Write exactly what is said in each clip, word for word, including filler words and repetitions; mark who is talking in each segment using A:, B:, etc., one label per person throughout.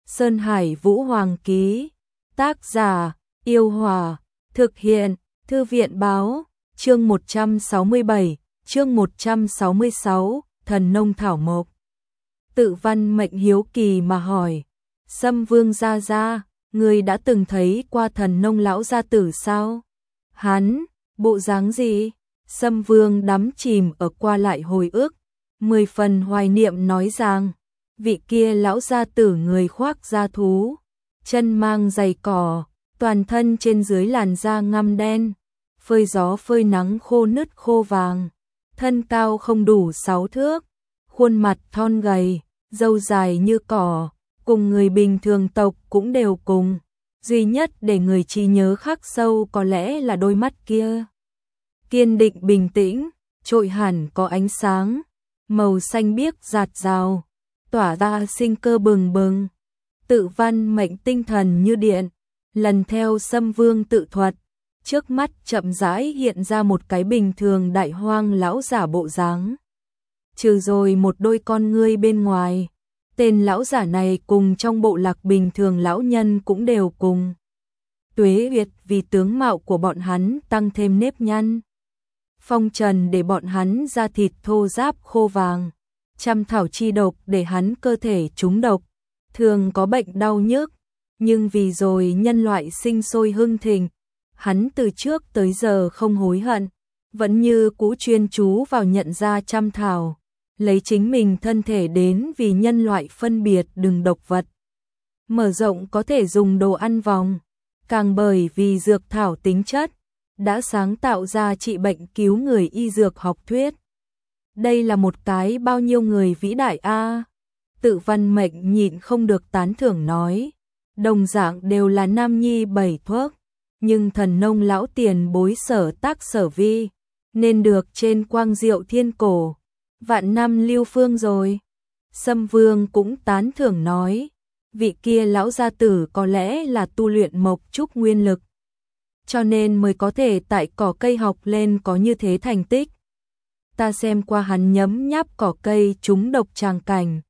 A: Sơn Hải Vũ Hoàng ký. Tác giả: Yêu Hòa. Thực hiện: Thư viện báo. Chương một trăm sáu mươi bảy, chương một trăm sáu mươi sáu, Thần Nông Thảo Mộc. Tự Văn Mệnh hiếu kỳ mà hỏi: Sâm Vương gia gia, người đã từng thấy qua Thần Nông lão gia tử sao? Hắn, bộ dáng gì? Sâm Vương đắm chìm ở qua lại hồi ức, mười phần hoài niệm nói rằng, vị kia lão gia tử người khoác da thú, chân mang giày cỏ, toàn thân trên dưới làn da ngăm đen, phơi gió phơi nắng khô nứt khô vàng, thân cao không đủ sáu thước, khuôn mặt thon gầy, râu dài như cỏ, cùng người bình thường tộc cũng đều cùng, duy nhất để người trí nhớ khắc sâu có lẽ là đôi mắt kia. Kiên định bình tĩnh, trội hẳn có ánh sáng, màu xanh biếc rạt rào, tỏa ra sinh cơ bừng bừng. Tự Văn Mệnh tinh thần như điện, lần theo Sâm Vương tự thuật, trước mắt chậm rãi hiện ra một cái bình thường đại hoang lão giả bộ dáng. Trừ rồi một đôi con ngươi bên ngoài, tên lão giả này cùng trong bộ lạc bình thường lão nhân cũng đều cùng. Tuế Việt vì tướng mạo của bọn hắn tăng thêm nếp nhăn. Phong trần để bọn hắn da thịt thô ráp khô vàng. Trăm thảo chi độc để hắn cơ thể trúng độc, thường có bệnh đau nhức, nhưng vì rồi nhân loại sinh sôi hưng thịnh, hắn từ trước tới giờ không hối hận, vẫn như cũ chuyên chú vào nhận ra trăm thảo, lấy chính mình thân thể đến vì nhân loại phân biệt đừng độc vật. Mở rộng có thể dùng đồ ăn vòng, càng bởi vì dược thảo tính chất, đã sáng tạo ra trị bệnh cứu người y dược học thuyết. Đây là một cái bao nhiêu người vĩ đại a. À? Tự Văn Mệnh nhịn không được tán thưởng nói, đồng dạng đều là nam nhi bảy thuốc, nhưng Thần Nông lão tiền bối sở tác sở vi, nên được trên quang diệu thiên cổ, vạn năm lưu phương rồi. Sâm Vương cũng tán thưởng nói, vị kia lão gia tử có lẽ là tu luyện mộc trúc nguyên lực, cho nên mới có thể tại cỏ cây học lên có như thế thành tích. Ta xem qua hắn nhấm nháp cỏ cây trúng độc tràng cảnh,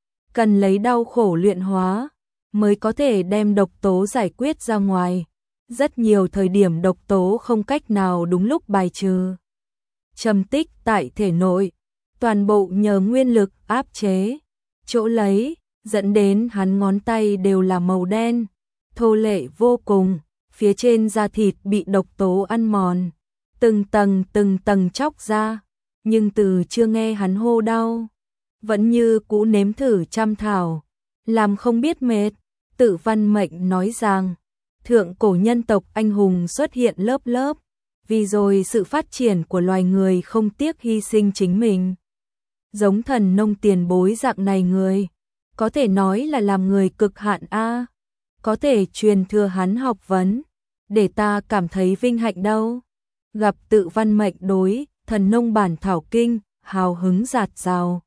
A: cần lấy đau khổ luyện hóa, mới có thể đem độc tố giải quyết ra ngoài. Rất nhiều thời điểm độc tố không cách nào đúng lúc bài trừ, trầm tích tại thể nội, toàn bộ nhờ nguyên lực áp chế, chỗ lấy, dẫn đến hắn ngón tay đều là màu đen, thô lệ vô cùng, phía trên da thịt bị độc tố ăn mòn, từng tầng từng tầng chóc ra. Nhưng từ chưa nghe hắn hô đau, vẫn như cũ nếm thử trăm thảo, làm không biết mệt. Tự Văn Mệnh nói rằng, thượng cổ nhân tộc anh hùng xuất hiện lớp lớp, vì rồi sự phát triển của loài người không tiếc hy sinh chính mình. Giống Thần Nông tiền bối dạng này người, có thể nói là làm người cực hạn a, có thể truyền thừa hắn học vấn, để ta cảm thấy vinh hạnh đâu. Gặp Tự Văn Mệnh đối Thần Nông bản thảo kinh, hào hứng rạt rào.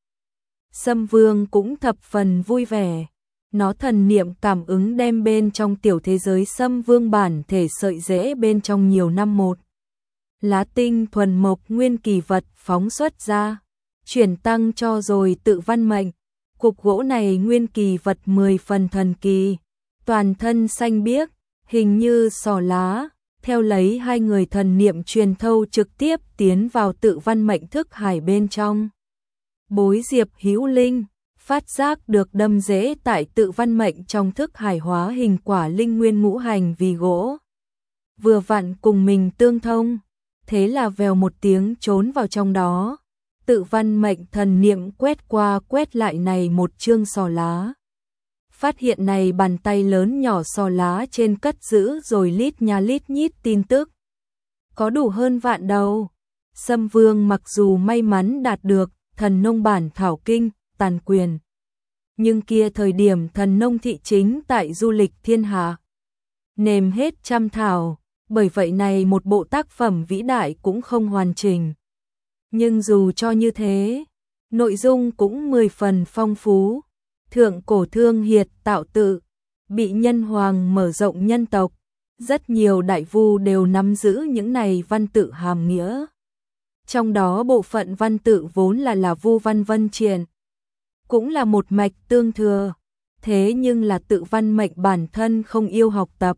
A: Sâm Vương cũng thập phần vui vẻ. Nó thần niệm cảm ứng đem bên trong tiểu thế giới Sâm Vương bản thể sợi rễ bên trong nhiều năm một. Lá tinh thuần mộc nguyên kỳ vật phóng xuất ra, chuyển tăng cho rồi Tự Văn Mệnh. Cục gỗ này nguyên kỳ vật mười phần thần kỳ, toàn thân xanh biếc, hình như sò lá. Theo lấy hai người thần niệm truyền thâu trực tiếp tiến vào Tự Văn Mệnh thức hải bên trong. Bối Diệp Hữu Linh phát giác được đâm rễ tại Tự Văn Mệnh trong thức hải hóa hình quả linh nguyên ngũ hành vì gỗ, vừa vặn cùng mình tương thông, thế là vèo một tiếng trốn vào trong đó. Tự Văn Mệnh thần niệm quét qua quét lại này một chương sò lá. Phát hiện này bàn tay lớn nhỏ sò lá trên cất giữ rồi lít nha lít nhít tin tức. Có đủ hơn vạn đầu. Sâm Vương mặc dù may mắn đạt được Thần Nông bản thảo kinh, tàn quyền. Nhưng kia thời điểm Thần Nông thị chính tại du lịch thiên hạ. Nềm hết trăm thảo, bởi vậy này một bộ tác phẩm vĩ đại cũng không hoàn chỉnh. Nhưng dù cho như thế, nội dung cũng mười phần phong phú. Thượng cổ thương hiệt tạo tự, bị nhân hoàng mở rộng nhân tộc, rất nhiều đại vu đều nắm giữ những này văn tự hàm nghĩa. Trong đó bộ phận văn tự vốn là là vu văn vân triền, cũng là một mạch tương thừa, thế nhưng là tự văn mệnh bản thân không yêu học tập.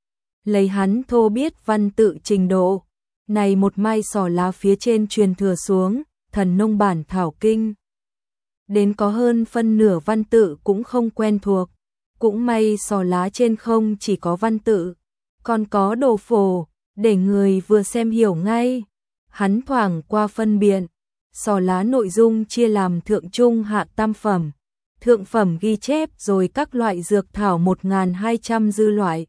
A: Lấy hắn thô biết văn tự trình độ, này một mai sò lá phía trên truyền thừa xuống, thần nông bản thảo kinh. Đến có hơn phân nửa văn tự cũng không quen thuộc, cũng may sò lá trên không chỉ có văn tự, còn có đồ phổ, để người vừa xem hiểu ngay. Hắn thoảng qua phân biện, sò lá nội dung chia làm thượng trung hạ tam phẩm, thượng phẩm ghi chép rồi các loại dược thảo một nghìn hai trăm dư loại.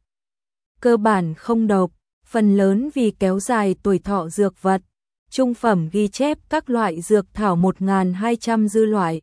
A: Cơ bản không độc, phần lớn vì kéo dài tuổi thọ dược vật, trung phẩm ghi chép các loại dược thảo một nghìn hai trăm dư loại.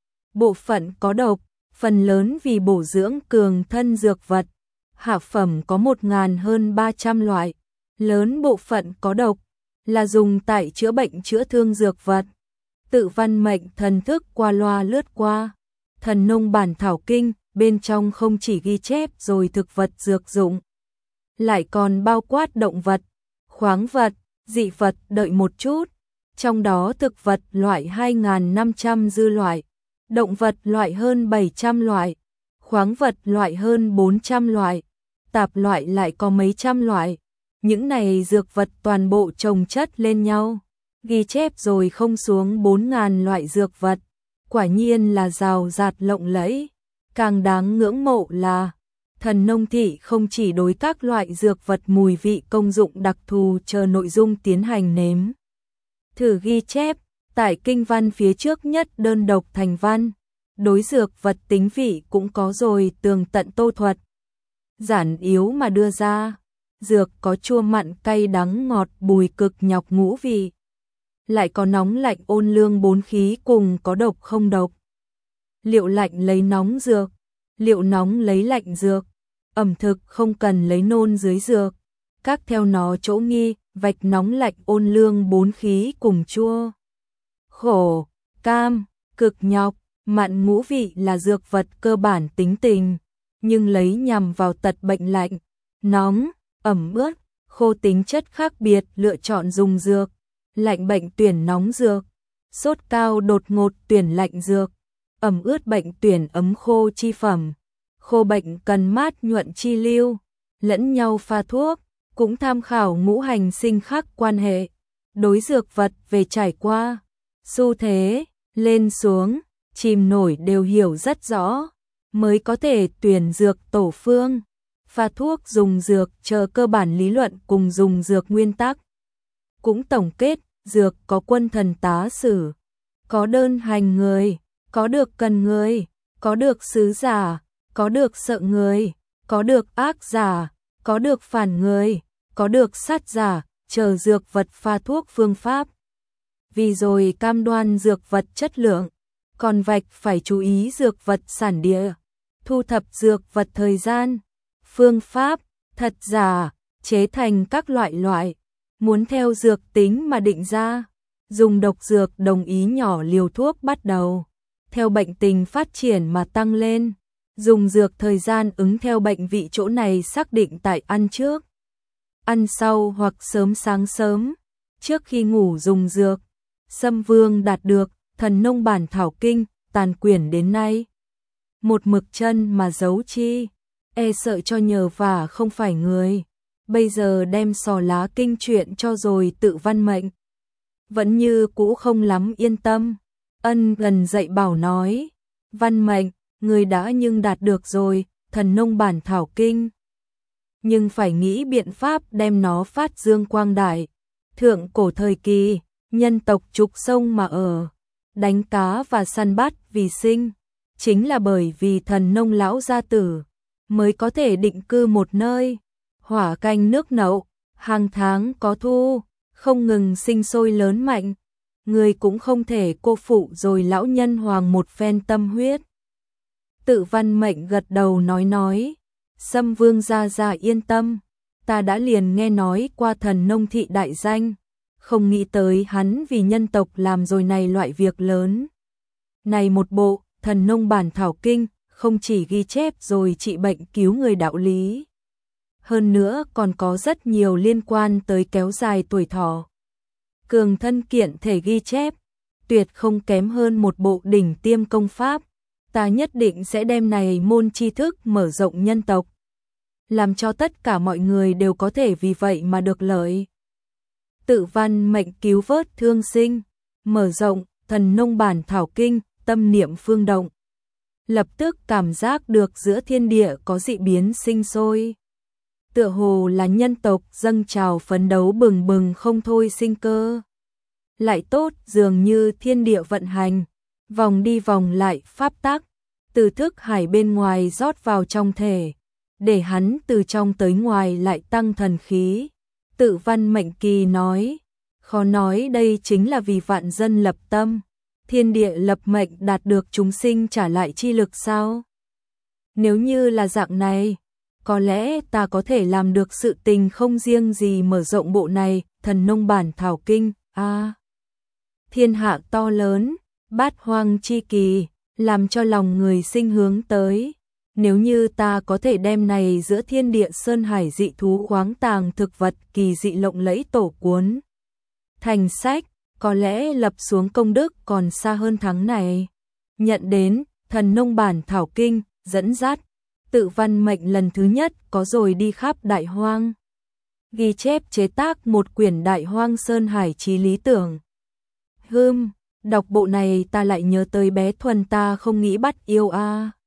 A: Bộ phận có độc, phần lớn vì bổ dưỡng cường thân dược vật, hạ phẩm có một nghìn hơn ba trăm loại, lớn bộ phận có độc, là dùng tại chữa bệnh chữa thương dược vật. Tự văn mệnh thần thức qua loa lướt qua, thần nông bản thảo kinh, bên trong không chỉ ghi chép rồi thực vật dược dụng, lại còn bao quát động vật, khoáng vật, dị vật đợi một chút, trong đó thực vật loại hai nghìn năm trăm dư loại, động vật loại hơn bảy trăm loại, khoáng vật loại hơn bốn trăm loại, tạp loại lại có mấy trăm loại. Những này dược vật toàn bộ chồng chất lên nhau, ghi chép rồi không xuống bốn nghìn loại dược vật, quả nhiên là rào rạt lộng lẫy. Càng đáng ngưỡng mộ là thần nông thị không chỉ đối các loại dược vật mùi vị công dụng đặc thù chờ nội dung tiến hành nếm thử ghi chép, tại kinh văn phía trước nhất đơn độc thành văn, đối dược vật tính vị cũng có rồi tường tận tô thuật. Giản yếu mà đưa ra, dược có chua mặn cay đắng ngọt bùi cực nhọc ngũ vị, lại có nóng lạnh ôn lương bốn khí cùng có độc không độc. Liệu lạnh lấy nóng dược, liệu nóng lấy lạnh dược, ẩm thực không cần lấy nôn dưới dược, các theo nó chỗ nghi, vạch nóng lạnh ôn lương bốn khí cùng chua, khổ, cam, cực nhọc, mặn ngũ vị là dược vật cơ bản tính tình, nhưng lấy nhằm vào tật bệnh lạnh, nóng, ẩm ướt, khô tính chất khác biệt lựa chọn dùng dược, lạnh bệnh tuyển nóng dược, sốt cao đột ngột tuyển lạnh dược, ẩm ướt bệnh tuyển ấm khô chi phẩm, khô bệnh cần mát nhuận chi lưu, lẫn nhau pha thuốc, cũng tham khảo ngũ hành sinh khắc quan hệ, đối dược vật về trải qua, xu thế, lên xuống, chìm nổi đều hiểu rất rõ, mới có thể tuyển dược tổ phương, pha thuốc dùng dược chờ cơ bản lý luận cùng dùng dược nguyên tắc. Cũng tổng kết, dược có quân thần tá sử, có đơn hành người, có được cần người, có được sứ giả, có được sợ người, có được ác giả, có được phản người, có được sát giả, chờ dược vật pha thuốc phương pháp. Vì rồi cam đoan dược vật chất lượng, còn vạch phải chú ý dược vật sản địa, thu thập dược vật thời gian, phương pháp, thật giả, chế thành các loại loại, muốn theo dược tính mà định ra, dùng độc dược đồng ý nhỏ liều thuốc bắt đầu, theo bệnh tình phát triển mà tăng lên, dùng dược thời gian ứng theo bệnh vị chỗ này xác định tại ăn trước, ăn sau hoặc sớm sáng sớm, trước khi ngủ dùng dược. Sâm Vương đạt được thần nông bản thảo kinh, tàn quyển đến nay. Một mực chân mà giấu chi, e sợ cho nhờ vả không phải người, bây giờ đem sò lá kinh chuyện cho rồi tự văn mệnh. Vẫn như cũ không lắm yên tâm, ân gần dạy bảo nói, văn mệnh, người đã nhưng đạt được rồi, thần nông bản thảo kinh. Nhưng phải nghĩ biện pháp đem nó phát dương quang đại. Thượng cổ thời kỳ, nhân tộc trục sông mà ở, đánh cá và săn bắt vì sinh, chính là bởi vì thần nông lão gia tử mới có thể định cư một nơi, hỏa canh nước nậu, hàng tháng có thu, không ngừng sinh sôi lớn mạnh, người cũng không thể cô phụ rồi lão nhân hoàng một phen tâm huyết. Tự văn mệnh gật đầu nói nói, Sâm Vương gia gia yên tâm, ta đã liền nghe nói qua thần nông thị đại danh, không nghĩ tới hắn vì nhân tộc làm rồi này loại việc lớn. Này một bộ, thần nông bản thảo kinh, không chỉ ghi chép rồi trị bệnh cứu người đạo lý. Hơn nữa còn có rất nhiều liên quan tới kéo dài tuổi thọ. Cường thân kiện thể ghi chép, tuyệt không kém hơn một bộ đỉnh tiêm công pháp. Ta nhất định sẽ đem này môn tri thức mở rộng nhân tộc, làm cho tất cả mọi người đều có thể vì vậy mà được lợi. Tự văn mệnh cứu vớt thương sinh, mở rộng, thần nông bản thảo kinh, tâm niệm phương động. Lập tức cảm giác được giữa thiên địa có dị biến sinh sôi. Tựa hồ là nhân tộc dâng trào phấn đấu bừng bừng không thôi sinh cơ. Lại tốt dường như thiên địa vận hành, vòng đi vòng lại pháp tắc, từ thức hải bên ngoài rót vào trong thể, để hắn từ trong tới ngoài lại tăng thần khí. Tự văn mệnh kỳ nói, khó nói đây chính là vì vạn dân lập tâm, thiên địa lập mệnh đạt được chúng sinh trả lại chi lực sao? Nếu như là dạng này, có lẽ ta có thể làm được sự tình không riêng gì mở rộng bộ này, thần nông bản thảo kinh, a à, thiên hạ to lớn, bát hoang chi kỳ, làm cho lòng người sinh hướng tới. Nếu như ta có thể đem này giữa thiên địa sơn hải dị thú khoáng tàng thực vật kỳ dị lộng lẫy tổ cuốn thành sách, có lẽ lập xuống công đức còn xa hơn tháng này. Nhận đến, thần nông bản thảo kinh, dẫn dắt, tự văn mệnh lần thứ nhất có rồi đi khắp đại hoang. Ghi chép chế tác một quyển đại hoang sơn hải chí lý tưởng. Hưm, đọc bộ này ta lại nhớ tới bé Thuần ta không nghĩ bắt yêu a.